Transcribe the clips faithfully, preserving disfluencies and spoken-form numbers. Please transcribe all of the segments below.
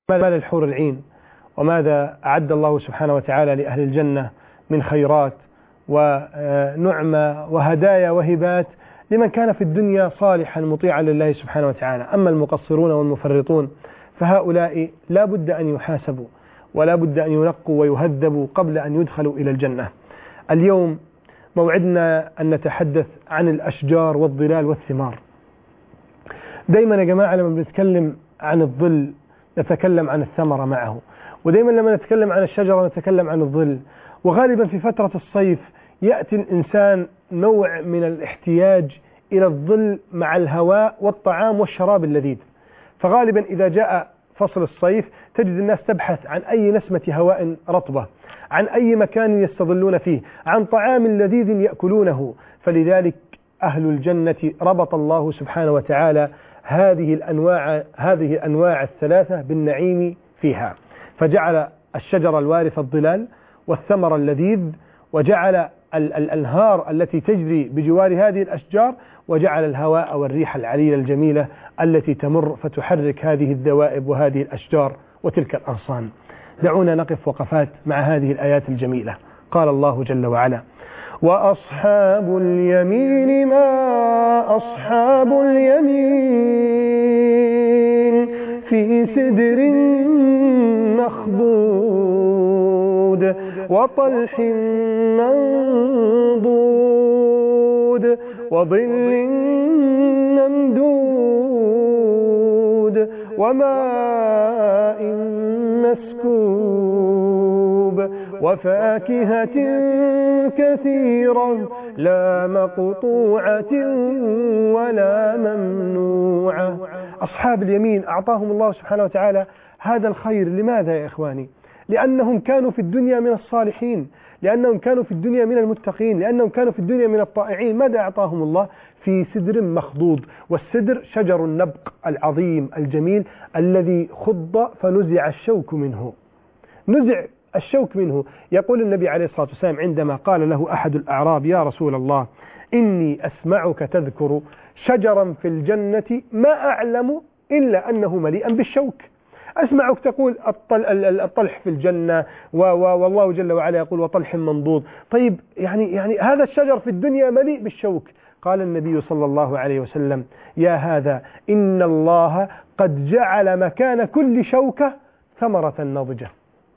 ماذا الحور العين وماذا أعد الله سبحانه وتعالى لأهل الجنة من خيرات ونعمة وهدايا وهبات لمن كان في الدنيا صالحا مطيعا لله سبحانه وتعالى. أما المقصرون والمفرطون فهؤلاء لا بد أن يحاسبوا ولا بد أن ينقوا ويهذبوا قبل أن يدخلوا إلى الجنة. اليوم موعدنا أن نتحدث عن الأشجار والظلال والثمار. دايما يا جماعة لما بنتكلم عن الظل نتكلم عن الثمرة معه، ودايما لما نتكلم عن الشجرة نتكلم عن الظل. وغالبا في فترة الصيف يأتي الإنسان نوع من الاحتياج إلى الظل مع الهواء والطعام والشراب اللذيذ. فغالبا إذا جاء فصل الصيف تجد الناس تبحث عن أي نسمة هواء رطبة، عن أي مكان يستظلون فيه، عن طعام لذيذ يأكلونه. فلذلك أهل الجنة ربط الله سبحانه وتعالى هذه الأنواع هذه الأنواع الثلاثة بالنعيم فيها، فجعل الشجر الوارث الظلال والثمر اللذيذ، وجعل الأنهار التي تجري بجوار هذه الأشجار، وجعل الهواء والريح العليلة الجميلة التي تمر فتحرك هذه الذوائب وهذه الأشجار وتلك الأغصان. دعونا نقف وقفات مع هذه الآيات الجميلة. قال الله جل وعلا: وأصحاب اليمين ما أصحاب اليمين في سدر مخضود وطلح منضود وظل ممدود وماء مسكوب وفاكهة كثيرة لا مقطوعة ولا ممنوعة. أصحاب اليمين أعطاهم الله سبحانه وتعالى هذا الخير. لماذا يا إخواني؟ لأنهم كانوا في الدنيا من الصالحين، لأنهم كانوا في الدنيا من المتقين، لأنهم كانوا في الدنيا من الطائعين. ماذا أعطاهم الله؟ في سدر مخضود. والسدر شجر النبق العظيم الجميل الذي خض فنزع الشوك منه، نزع الشوك منه. يقول النبي عليه الصلاة والسلام عندما قال له أحد الأعراب: يا رسول الله إني أسمعك تذكر شجرا في الجنة ما أعلم إلا أنه مليئا بالشوك. أسمعك تقول الطلح في الجنة، والله جل وعلا يقول وطلح منضود. طيب يعني يعني هذا الشجر في الدنيا مليء بالشوك. قال النبي صلى الله عليه وسلم: يا هذا إن الله قد جعل مكان كل شوكة ثمرة ناضجة.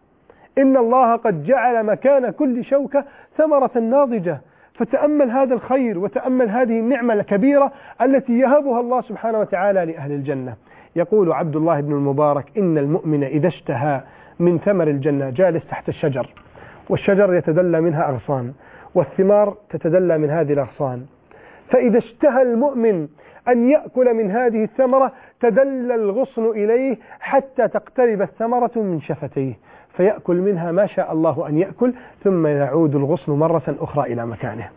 إن الله قد جعل مكان كل شوكة ثمرة ناضجة. فتأمل هذا الخير وتأمل هذه النعمة الكبيرة التي يهبها الله سبحانه وتعالى لأهل الجنة. يقول عبد الله بن المبارك: إن المؤمن إذا اشتهى من ثمر الجنة جالس تحت الشجر، والشجر يتدلى منها أغصان، والثمار تتدلى من هذه الأغصان. فإذا اشتهى المؤمن أن يأكل من هذه الثمرة تدلى الغصن إليه حتى تقترب الثمرة من شفتيه، فيأكل منها ما شاء الله أن يأكل، ثم يعود الغصن مرة أخرى إلى مكانه.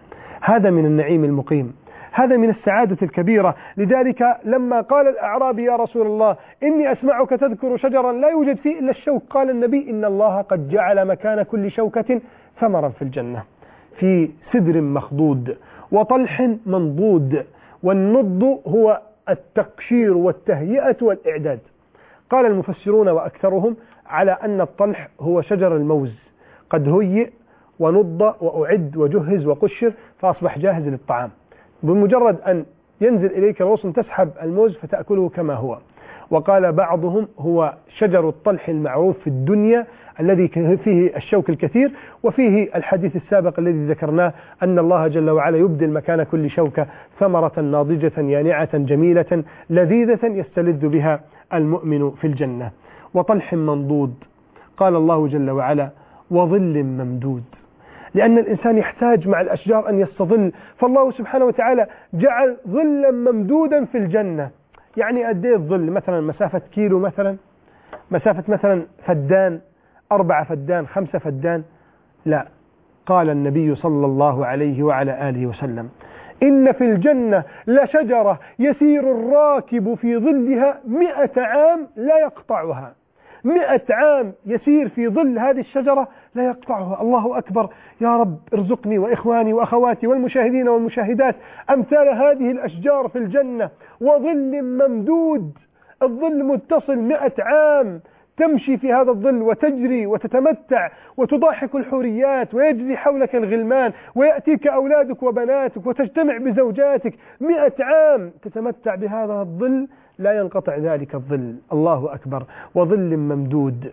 هذا من النعيم المقيم، هذا من السعادة الكبيرة. لذلك لما قال الأعرابي: يا رسول الله إني أسمعك تذكر شجرا لا يوجد فيه إلا الشوك، قال النبي: إن الله قد جعل مكان كل شوكة ثمرا في الجنة في سدر مخضود وطلح منضود. والنض هو التقشير والتهيئة والإعداد. قال المفسرون وأكثرهم على أن الطلح هو شجر الموز، قد هيئ ونض وأعد وجهز وقشر فأصبح جاهز للطعام. بمجرد أن ينزل إليك الغصن تسحب الموز فتأكله كما هو. وقال بعضهم هو شجر الطلح المعروف في الدنيا الذي فيه الشوك الكثير، وفيه الحديث السابق الذي ذكرناه أن الله جل وعلا يبدل مكان كل شوكة ثمرة ناضجة يانعة جميلة لذيذة يستلذ بها المؤمن في الجنة. وطلح منضود، قال الله جل وعلا: وظل ممدود، لأن الإنسان يحتاج مع الأشجار أن يستظل، فالله سبحانه وتعالى جعل ظلا ممدودا في الجنة. يعني قد ايه الظل؟ مثلا مسافة كيلو، مثلا مسافة مثلا فدان، أربعة فدان، خمسة فدان؟ لا. قال النبي صلى الله عليه وعلى آله وسلم: إن في الجنة لشجرة يسير الراكب في ظلها مئة عام لا يقطعها. مئة عام يسير في ظل هذه الشجرة لا يقطعها. الله أكبر. يا رب ارزقني وإخواني وأخواتي والمشاهدين والمشاهدات أمثال هذه الأشجار في الجنة. وظل ممدود، الظل متصل مئة عام، تمشي في هذا الظل وتجري وتتمتع وتضاحك الحوريات ويجري حولك الغلمان ويأتيك أولادك وبناتك وتجتمع بزوجاتك، مئة عام تتمتع بهذا الظل لا ينقطع ذلك الظل. الله أكبر. وظل ممدود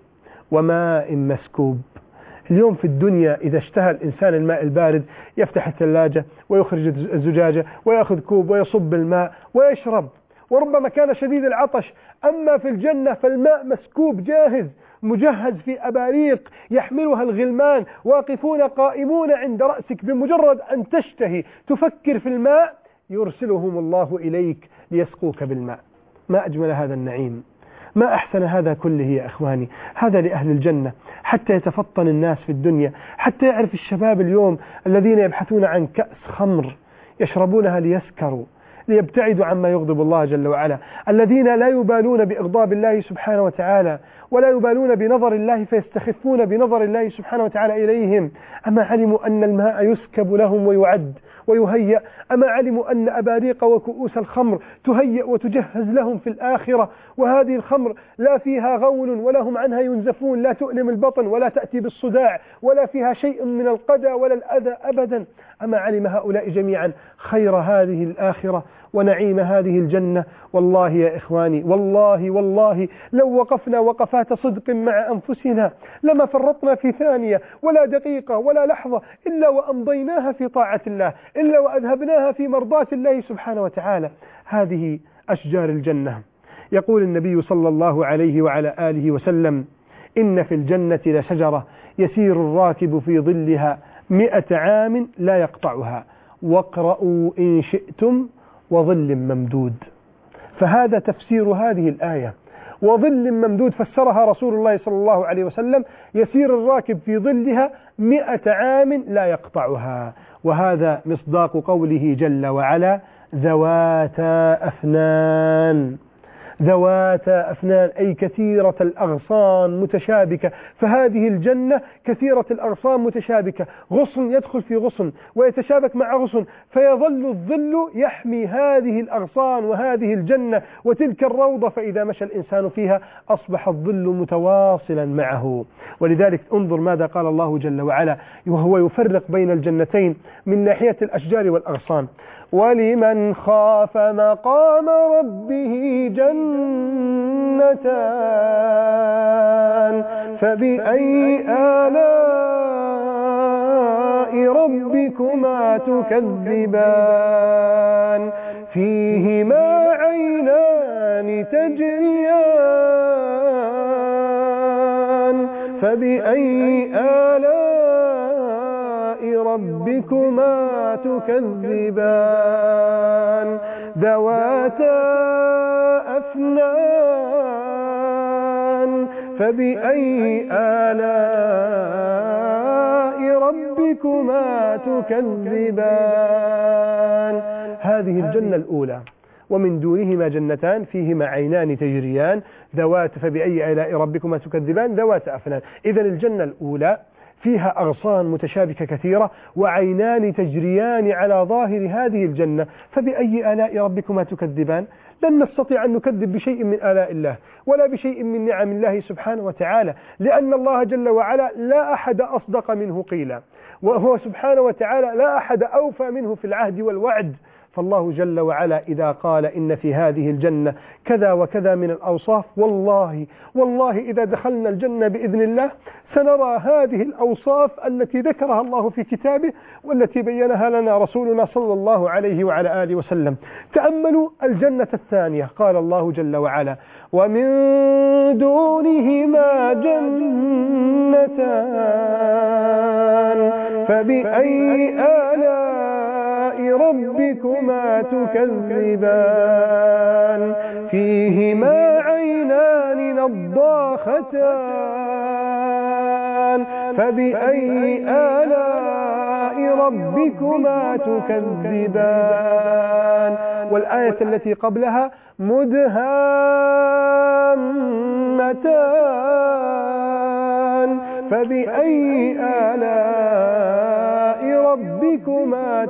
وماء مسكوب. اليوم في الدنيا إذا اشتهى الإنسان الماء البارد يفتح الثلاجة ويخرج الزجاجة ويأخذ كوب ويصب الماء ويشرب، وربما كان شديد العطش. أما في الجنة فالماء مسكوب جاهز مجهز في أباريق يحملها الغلمان، واقفون قائمون عند رأسك، بمجرد أن تشتهي تفكر في الماء يرسلهم الله إليك ليسقوك بالماء. ما أجمل هذا النعيم، ما أحسن هذا كله يا أخواني. هذا لأهل الجنة، حتى يتفطن الناس في الدنيا، حتى يعرف الشباب اليوم الذين يبحثون عن كأس خمر يشربونها ليسكروا ليبتعدوا عما يغضب الله جل وعلا، الذين لا يبالون بإغضاب الله سبحانه وتعالى ولا يبالون بنظر الله فيستخفون بنظر الله سبحانه وتعالى إليهم. أما علموا أن الماء يسكب لهم ويعد ويهيأ؟ أما علموا أن أباريق وكؤوس الخمر تهيأ وتجهز لهم في الآخرة، وهذه الخمر لا فيها غول ولا هم عنها ينزفون، لا تؤلم البطن ولا تأتي بالصداع ولا فيها شيء من القدى ولا الأذى أبدا؟ أما علم هؤلاء جميعا خير هذه الآخرة ونعيم هذه الجنة؟ والله يا إخواني، والله والله لو وقفنا وقفات صدق مع أنفسنا لما فرطنا في ثانية ولا دقيقة ولا لحظة إلا وأمضيناها في طاعة الله، إلا وأذهبناها في مرضاة الله سبحانه وتعالى. هذه أشجار الجنة. يقول النبي صلى الله عليه وعلى آله وسلم: إن في الجنة لشجرة يسير الراكب في ظلها مئة عام لا يقطعها، واقرأوا إن شئتم وظل ممدود. فهذا تفسير هذه الآية. وظل ممدود فسرها رسول الله صلى الله عليه وسلم: يسير الراكب في ظلها مئة عام لا يقطعها. وهذا مصداق قوله جل وعلا: ذواتا أفنان. ذواتا أفنان أي كثيرة الأغصان متشابكة. فهذه الجنة كثيرة الأغصان متشابكة، غصن يدخل في غصن ويتشابك مع غصن، فيظل الظل يحمي هذه الأغصان وهذه الجنة وتلك الروضة، فإذا مشى الإنسان فيها أصبح الظل متواصلا معه. ولذلك انظر ماذا قال الله جل وعلا وهو يفرق بين الجنتين من ناحية الأشجار والأغصان: ولمن خاف مقام ربه جنتان فبأي آلاء ربكما تكذبان فيهما عينان تجريان فبأي آلاء ربكما تكذبان ذواتا أفنان فبأي آلاء ربكما تكذبان. هذه الجنة الأولى. ومن دونهما جنتان فيهما عينان تجريان ذوات فبأي آلاء ربكما تكذبان ذوات أفنان. إذن الجنة الأولى فيها أغصان متشابكة كثيرة وعينان تجريان على ظاهر هذه الجنة، فبأي آلاء ربكما تكذبان؟ لن نستطيع أن نكذب بشيء من آلاء الله ولا بشيء من نعم الله سبحانه وتعالى، لأن الله جل وعلا لا أحد أصدق منه قيلا، وهو سبحانه وتعالى لا أحد أوفى منه في العهد والوعد. فالله جل وعلا إذا قال إن في هذه الجنة كذا وكذا من الأوصاف، والله والله إذا دخلنا الجنة بإذن الله سنرى هذه الأوصاف التي ذكرها الله في كتابه والتي بينها لنا رسولنا صلى الله عليه وعلى آله وسلم. تأملوا الجنة الثانية، قال الله جل وعلا: ومن دونهما جنتان فبأي آلاء ربكما تكذبان فيهما عينان نضاختان فبأي آلاء ربكما تكذبان. والآية التي قبلها: مدهامتان فبأي آلاء ربكما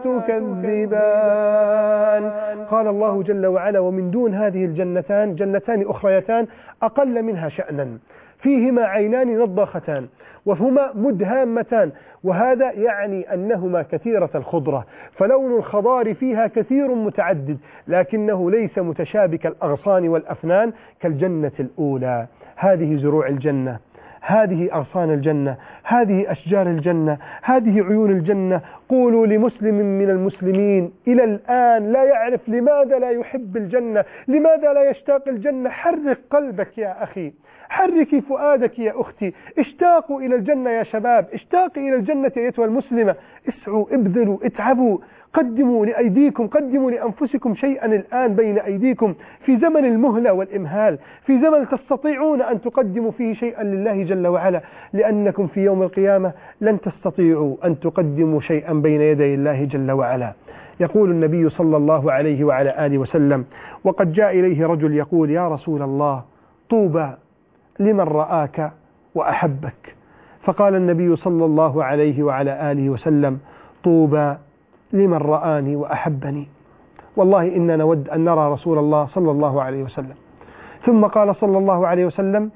تكذبان. قال الله جل وعلا: ومن دون هذه الجنتان جنتان أخريتان أقل منها شأنا، فيهما عينان نضاختان وهما مدهامتان، وهذا يعني أنهما كثيرة الخضرة، فلون الخضار فيها كثير متعدد، لكنه ليس متشابك الأغصان والأفنان كالجنة الأولى. هذه زروع الجنة، هذه أغصان الجنة، هذه أشجار الجنة، هذه عيون الجنة. قولوا لمسلم من المسلمين إلى الآن لا يعرف لماذا لا يحب الجنة، لماذا لا يشتاق الجنة، حرك قلبك يا أخي، حركي فؤادك يا أختي، اشتاقوا إلى الجنة يا شباب، اشتاقي إلى الجنة أيتها المسلمة، اسعوا، ابذلوا، اتعبوا، قدموا لأيديكم، قدموا لأنفسكم شيئا الآن بين أيديكم، في زمن المهلة والإمهال، في زمن تستطيعون أن تقدموا فيه شيئا لله جل وعلا، لأنكم في يوم القيامة لن تستطيعوا أن تقدموا شيئا بين يدي الله جل وعلا. يقول النبي صلى الله عليه وعلى آله وسلم: وقد جاء إليه رجل يقول: يا رسول الله، طوبى لمن رآك وأحبك. فقال النبي صلى الله عليه وعلى آله وسلم: طوبى لمن رآني وأحبني. والله إننا نود أن نرى رسول الله صلى الله عليه وسلم. ثم قال صلى الله عليه وسلم: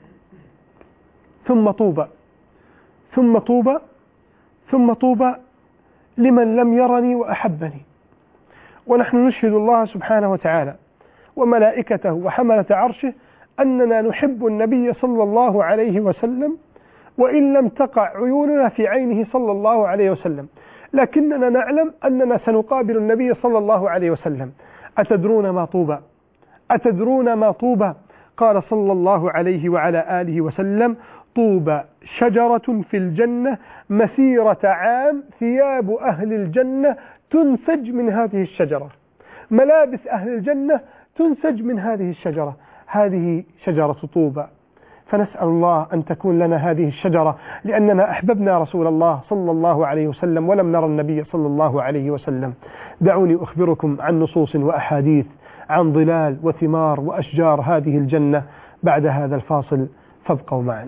ثم طوبى ثم طوبى ثم طوبى لمن لم يرني وأحبني. ونحن نشهد الله سبحانه وتعالى وملائكته وحملة عرشه أننا نحب النبي صلى الله عليه وسلم، وإن لم تقع عيوننا في عينه صلى الله عليه وسلم، لكننا نعلم أننا سنقابل النبي صلى الله عليه وسلم. أتدرون ما طوبى؟ أتدرون ما طوبى؟ قال صلى الله عليه وعلى آله وسلم: طوبى شجرة في الجنة مسيرة عام، ثياب أهل الجنة تنسج من هذه الشجرة، ملابس أهل الجنة تنسج من هذه الشجرة. هذه شجرة طوبى، فنسأل الله أن تكون لنا هذه الشجرة، لأننا أحببنا رسول الله صلى الله عليه وسلم ولم نرى النبي صلى الله عليه وسلم. دعوني أخبركم عن نصوص وأحاديث عن ظلال وثمار وأشجار هذه الجنة بعد هذا الفاصل، فابقوا معنا.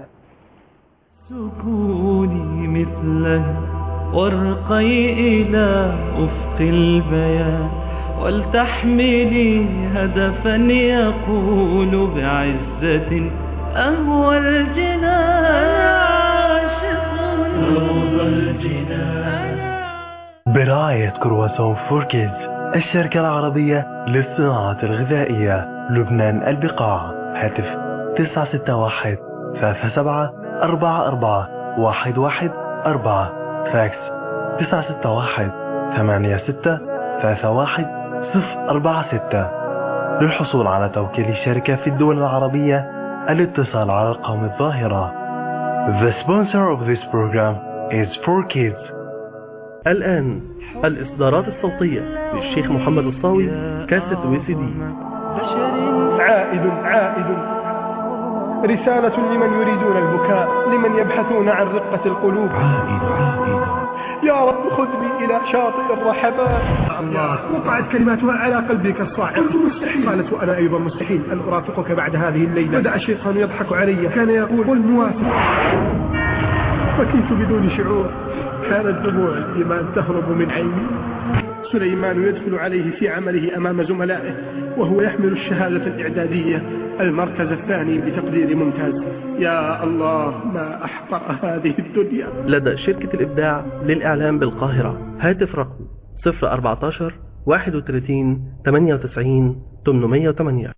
سكوني مثله وارقي إلى أفق البيان، ولتحملي هدفا يقول بعزة أهوى الجنان، عاشق روض الجنان. برعاية كرواسون فور كيدز، الشركة العربية للصناعة الغذائية، لبنان البقاع. هاتف تسعة ستة واحد ثلاثة سبعة أربعة أربعة واحد واحد أربعة، فاكس تسعة ستة واحد ثمانية ستة ثلاثة واحد صفر أربعة ستة. للحصول على توكيل الشركة في الدول العربية الاتصال على الأرقام الظاهرة. The sponsor of this program is فور كيدز. الآن الإصدارات الصوتية للشيخ محمد الصاوي، كاسة وي سي دي. عائد عائد، رسالة لمن يريدون البكاء، لمن يبحثون عن رقة القلوب. عائد عائد، يا رب خذني إلى شاطئ الرحمات. الله، وقعت كلماتها على قلبي كالصاعق. قلت مستحيل. قالت وأنا أيضا مستحيل أن أرافقك بعد هذه الليلة. بدأ الشيطان يضحك علي، كان يقول قل موافق، بكيت بدون شعور، كانت دموع الإيمان تهرب من عيني. سليمان يدخل عليه في عمله أمام زملائه وهو يحمل الشهادة الإعدادية، المركز الثاني بتقدير ممتاز. يا الله، ما أحقر هذه الدنيا. لدى شركة الإبداع للإعلام بالقاهرة، هاتف رقم صفر أربعتاشر واحد وثلاثين ثمانية وتسعين ثمانمائة وثمانية.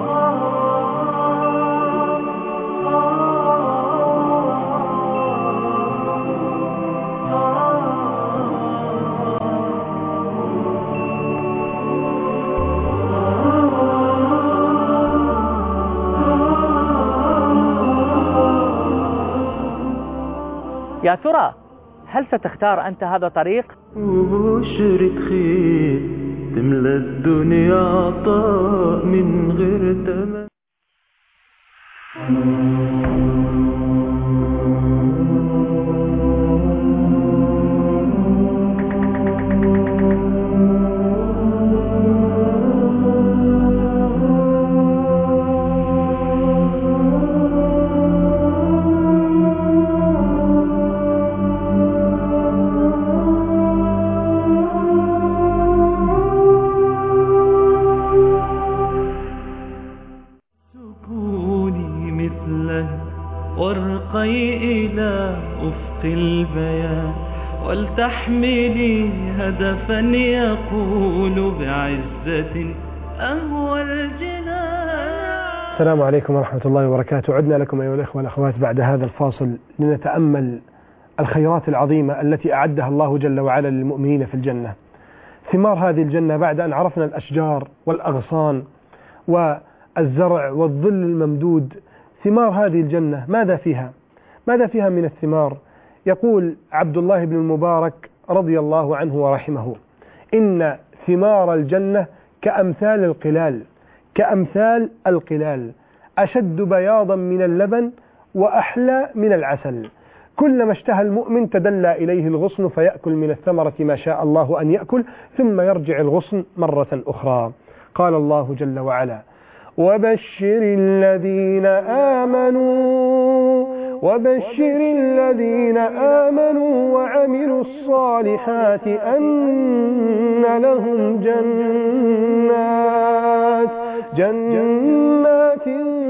يا ترى هل ستختار أنت هذا الطريق؟ بشرة خير تملى الدنيا عطاء من غير تمن. وارقي إلى أفق البيان ولتحملي هدفا يقول بعزة أهوى الجنان. السلام عليكم ورحمة الله وبركاته. عدنا لكم أيها الأخوة والأخوات بعد هذا الفاصل لنتأمل الخيرات العظيمة التي أعدها الله جل وعلا للمؤمنين في الجنة. ثمار هذه الجنة بعد أن عرفنا الأشجار والأغصان والزرع والظل الممدود، ثمار هذه الجنة ماذا فيها؟ ماذا فيها من الثمار؟ يقول عبد الله بن المبارك رضي الله عنه ورحمه: إن ثمار الجنة كأمثال القلال، كأمثال القلال أشد بياضا من اللبن وأحلى من العسل، كلما اشتهى المؤمن تدلى إليه الغصن فيأكل من الثمرة ما شاء الله أن يأكل ثم يرجع الغصن مرة أخرى. قال الله جل وعلا: وبشر الذين آمنوا وبشر الذين آمنوا وعملوا الصالحات أن لهم جنات جنات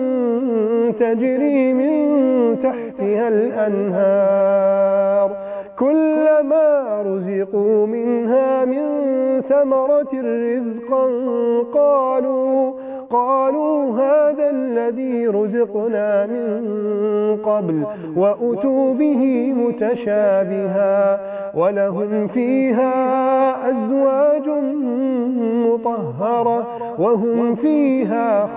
تجري من تحتها الأنهار كلما رزقوا منها من ثمرة رزقا قالوا قالوا هذا الذي رزقنا من قبل وأتوا به متشابها ولهم فيها أزواج مطهرة وهم فيها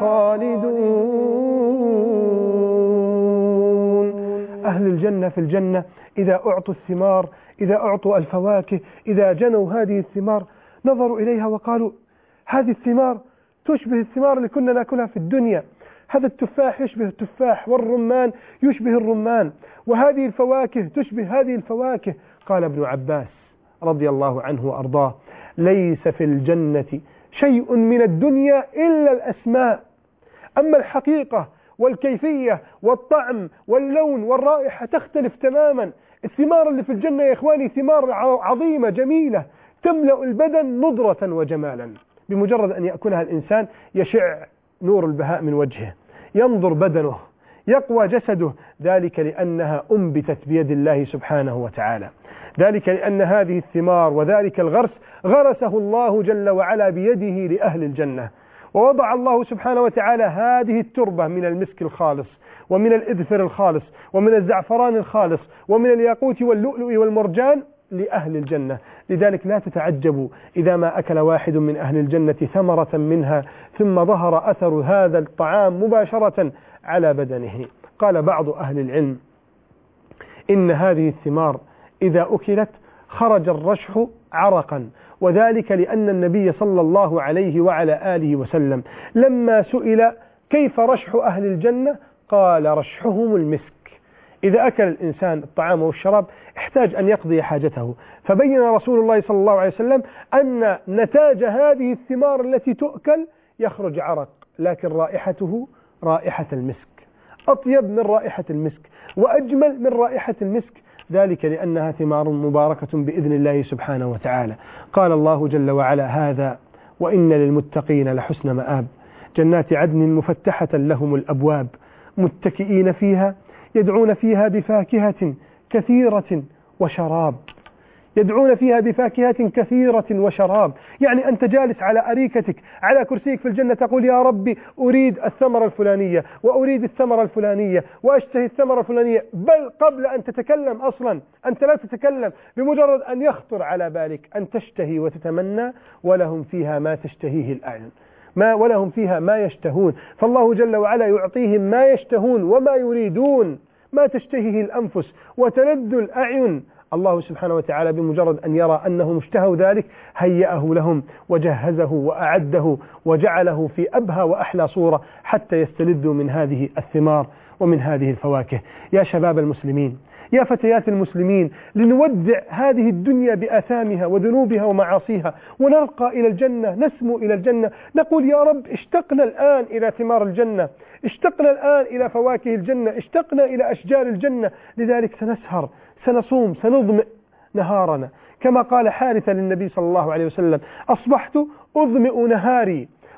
خالدون. أهل الجنة في الجنة إذا أعطوا الثمار، إذا أعطوا الفواكه، إذا جنوا هذه الثمار نظروا إليها وقالوا: هذه الثمار تشبه الثمار اللي كنا نأكلها في الدنيا، هذا التفاح يشبه التفاح، والرمان يشبه الرمان، وهذه الفواكه تشبه هذه الفواكه. قال ابن عباس رضي الله عنه وأرضاه: ليس في الجنة شيء من الدنيا إلا الأسماء، أما الحقيقة والكيفية والطعم واللون والرائحة تختلف تماما. الثمار اللي في الجنة يا إخواني ثمار عظيمة جميلة تملأ البدن نضرة وجمالا، بمجرد أن يأكلها الإنسان يشع نور البهاء من وجهه، ينظر بدنه، يقوى جسده، ذلك لأنها أنبتت بيد الله سبحانه وتعالى، ذلك لأن هذه الثمار وذلك الغرس غرسه الله جل وعلا بيده لأهل الجنة. ووضع الله سبحانه وتعالى هذه التربة من المسك الخالص ومن الإذفر الخالص ومن الزعفران الخالص ومن الياقوت واللؤلؤ والمرجان لأهل الجنة. لذلك لا تتعجبوا إذا ما أكل واحد من أهل الجنة ثمرة منها ثم ظهر أثر هذا الطعام مباشرة على بدنه. قال بعض أهل العلم: إن هذه الثمار إذا أكلت خرج الرشح عرقا، وذلك لأن النبي صلى الله عليه وعلى آله وسلم لما سئل كيف رشح أهل الجنة قال: رشحهم المسك. إذا أكل الإنسان الطعام والشراب احتاج أن يقضي حاجته، فبين رسول الله صلى الله عليه وسلم أن نتاج هذه الثمار التي تؤكل يخرج عرق، لكن رائحته رائحة المسك، أطيب من رائحة المسك وأجمل من رائحة المسك، ذلك لأنها ثمار مباركة بإذن الله سبحانه وتعالى. قال الله جل وعلا: هذا وإن للمتقين لحسن مآب، جنات عدن مفتحة لهم الأبواب متكئين فيها يدعون فيها بفاكهة كثيرة وشراب، يدعون فيها بفاكهة كثيرة وشراب. يعني أنت جالس على أريكتك على كرسيك في الجنة تقول: يا ربي أريد الثمرة الفلانية وأريد الثمرة الفلانية وأشتهي الثمرة الفلانية، بل قبل أن تتكلم أصلا أنت لا تتكلم، بمجرد أن يخطر على بالك أن تشتهي وتتمنى، ولهم فيها ما تشتهيه الأعين ما ولهم فيها ما يشتهون. فالله جل وعلا يعطيهم ما يشتهون وما يريدون، ما تشتهيه الأنفس وتلذ الأعين. الله سبحانه وتعالى بمجرد أن يرى أنهم اشتهوا ذلك هيأه لهم وجهزه وأعده وجعله في أبهى وأحلى صورة حتى يستلذوا من هذه الثمار ومن هذه الفواكه. يا شباب المسلمين، يا فتيات المسلمين، لنودع هذه الدنيا بآثامها وذنوبها ومعاصيها ونرقى إلى الجنة، نسمو إلى الجنة، نقول: يا رب اشتقنا الآن إلى ثمار الجنة، اشتقنا الآن إلى فواكه الجنة، اشتقنا إلى أشجار الجنة. لذلك سنسهر، سنصوم، سنظمئ نهارنا، كما قال حارثة للنبي صلى الله عليه وسلم: أصبحت أظمئ نهاري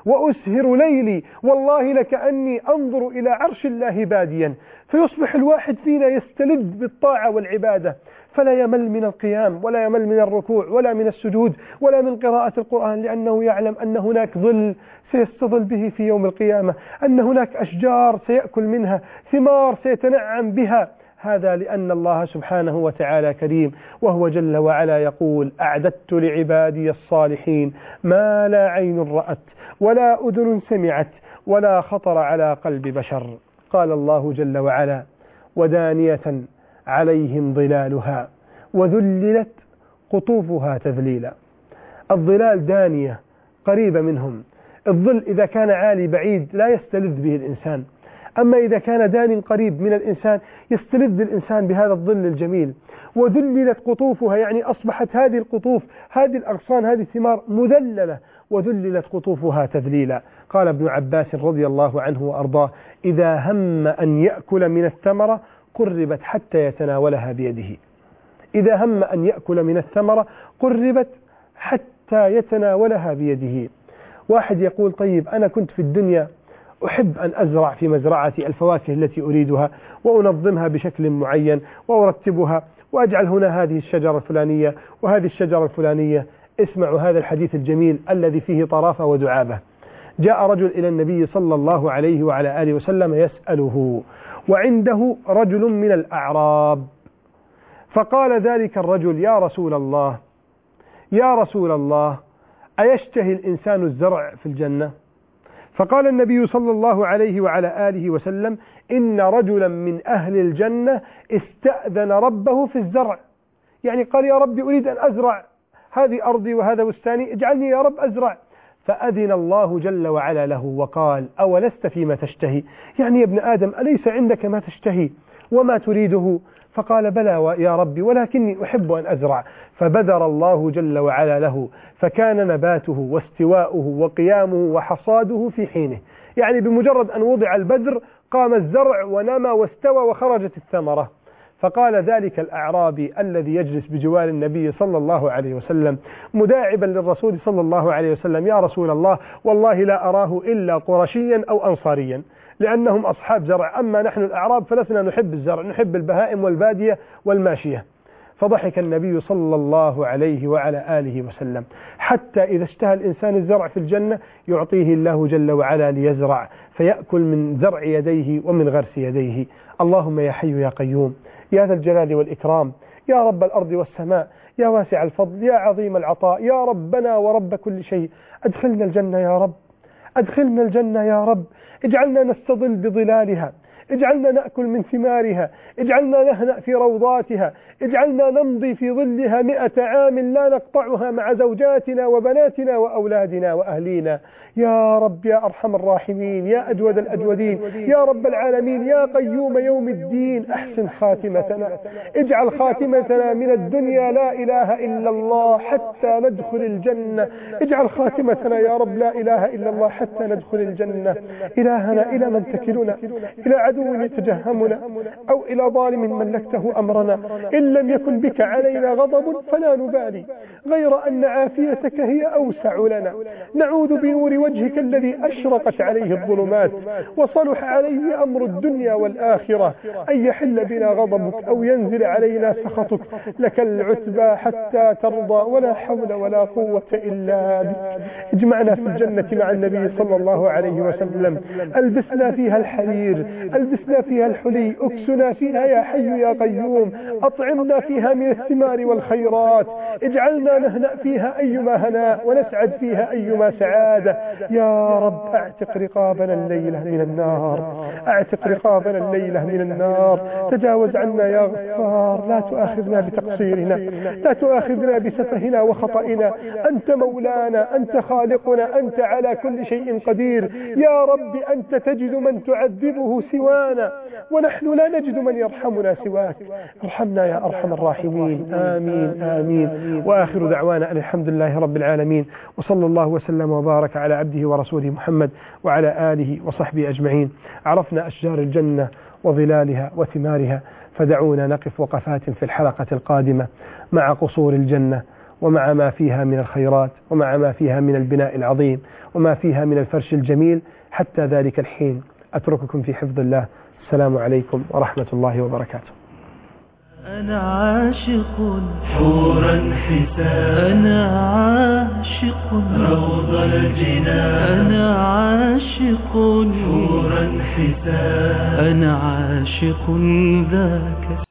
وأسهر ليلي والله لكأني أنظر إلى عرش الله باديا. فيصبح الواحد فينا يستلذ بالطاعة والعبادة، فلا يمل من القيام ولا يمل من الركوع ولا من السجود ولا من قراءة القرآن، لأنه يعلم أن هناك ظل سيستظل به في يوم القيامة، أن هناك أشجار سيأكل منها، ثمار سيتنعم بها. هذا لأن الله سبحانه وتعالى كريم، وهو جل وعلا يقول: أعددت لعبادي الصالحين ما لا عين رأت ولا أذن سمعت ولا خطر على قلب بشر. قال الله جل وعلا: ودانية عليهم ظلالها وذللت قطوفها تذليلا. الظلال دانية قريبة منهم، الظل إذا كان عالي بعيد لا يستلذ به الإنسان، أما إذا كان دان قريب من الإنسان يستلذ الإنسان بهذا الظل الجميل. وذللت قطوفها يعني أصبحت هذه القطوف، هذه الأغصان، هذه الثمار مذللة، وذللت قطوفها تذليلا. قال ابن عباس رضي الله عنه وأرضاه: إذا هم أن يأكل من الثمرة قربت حتى يتناولها بيده. إذا هم أن يأكل من الثمرة قربت حتى يتناولها بيده. واحد يقول: طيب أنا كنت في الدنيا أحب أن أزرع في مزرعتي الفواكه التي أريدها وأنظمها بشكل معين وأرتبها وأجعل هنا هذه الشجرة الفلانية وهذه الشجرة الفلانية. اسمعوا هذا الحديث الجميل الذي فيه طرافة ودعابة. جاء رجل إلى النبي صلى الله عليه وعلى آله وسلم يسأله، وعنده رجل من الأعراب، فقال ذلك الرجل: يا رسول الله يا رسول الله أيشتهي الإنسان الزرع في الجنة؟ فقال النبي صلى الله عليه وعلى آله وسلم: إن رجلا من أهل الجنة استأذن ربه في الزرع، يعني قال: يا ربي أريد أن أزرع، هذه أرضي وهذا بستاني، اجعلني يا رب أزرع. فأذن الله جل وعلا له وقال: أولست فيما تشتهي؟ يعني يا ابن آدم أليس عندك ما تشتهي وما تريده؟ فقال: بلى يا ربي ولكني أحب أن أزرع. فبذر الله جل وعلا له، فكان نباته واستواؤه وقيامه وحصاده في حينه، يعني بمجرد أن وضع البذر قام الزرع ونمى واستوى وخرجت الثمرة. فقال ذلك الأعرابي الذي يجلس بجوار النبي صلى الله عليه وسلم مداعبا للرسول صلى الله عليه وسلم: يا رسول الله والله لا أراه إلا قرشيا أو أنصاريا، لأنهم أصحاب زرع، أما نحن الأعراب فلسنا نحب الزرع، نحب البهائم والبادية والماشية. فضحك النبي صلى الله عليه وعلى آله وسلم، حتى إذا اشتهى الإنسان الزرع في الجنة يعطيه الله جل وعلا ليزرع، فيأكل من زرع يديه ومن غرس يديه. اللهم يا حي يا قيوم يا ذا الجلال والإكرام، يا رب الأرض والسماء، يا واسع الفضل، يا عظيم العطاء، يا ربنا ورب كل شيء، أدخلنا الجنة يا رب، أدخلنا الجنة يا رب، اجعلنا نستظل بظلالها، اجعلنا نأكل من ثمارها، اجعلنا نهنأ في روضاتها، اجعلنا نمضي في ظلها مئة عام لا نقطعها مع زوجاتنا وبناتنا وأولادنا وأهلينا. يا رب يا أرحم الراحمين، يا أجود الأجودين، يا رب العالمين، يا قيوم يوم الدين، أحسن خاتمتنا، اجعل خاتمتنا من الدنيا لا إله إلا الله حتى ندخل الجنة، اجعل خاتمتنا يا رب لا إله إلا الله حتى ندخل الجنة. إلهنا إلى من تكلنا؟ إلى عدو يتجهمنا أو إلى ظالم ملكته أمرنا؟ إن لم يكن بك علينا غضب فلا نبالي، غير أن عافيتك هي أوسع لنا. نعوذ بنور وجهك الذي أشرقت عليه الظلمات وصلح عليه أمر الدنيا والآخرة أن يحل بنا غضبك أو ينزل علينا سخطك. لك العتبى حتى ترضى، ولا حول ولا قوة إلا بك. اجمعنا في الجنة مع النبي صلى الله عليه وسلم، ألبسنا فيها الحرير، ألبسنا فيها الحلي، أكسنا فيها يا حي يا قيوم، أطعمنا فيها من الثمار والخيرات، اجعلنا نهنأ فيها أيما هناء ونسعد فيها أيما سعادة. يا رب اعتق رقابنا الليلة من النار، اعتق رقابنا الليلة من النار. تجاوز عنا يا غفار، لا تؤاخذنا بتقصيرنا، لا تؤاخذنا بسفهنا وخطئنا، أنت مولانا، أنت خالقنا، أنت على كل شيء قدير. يا رب أنت تجد من تعذبه سوانا، ونحن لا نجد من يرحمنا سواك. ارحمنا يا أرحم الراحمين. آمين آمين. وآخر دعوانا أن الحمد لله رب العالمين، وصلى الله وسلم وبارك على عبده ورسوله محمد وعلى آله وصحبه أجمعين. عرفنا أشجار الجنة وظلالها وثمارها، فدعونا نقف وقفات في الحلقة القادمة مع قصور الجنة ومع ما فيها من الخيرات ومع ما فيها من البناء العظيم وما فيها من الفرش الجميل. حتى ذلك الحين أترككم في حفظ الله. السلام عليكم ورحمة الله وبركاته. أنا عاشق حورا حسان، أنا عاشق روض الجنان، أنا عاشق حورا حسان، أنا عاشق ذاك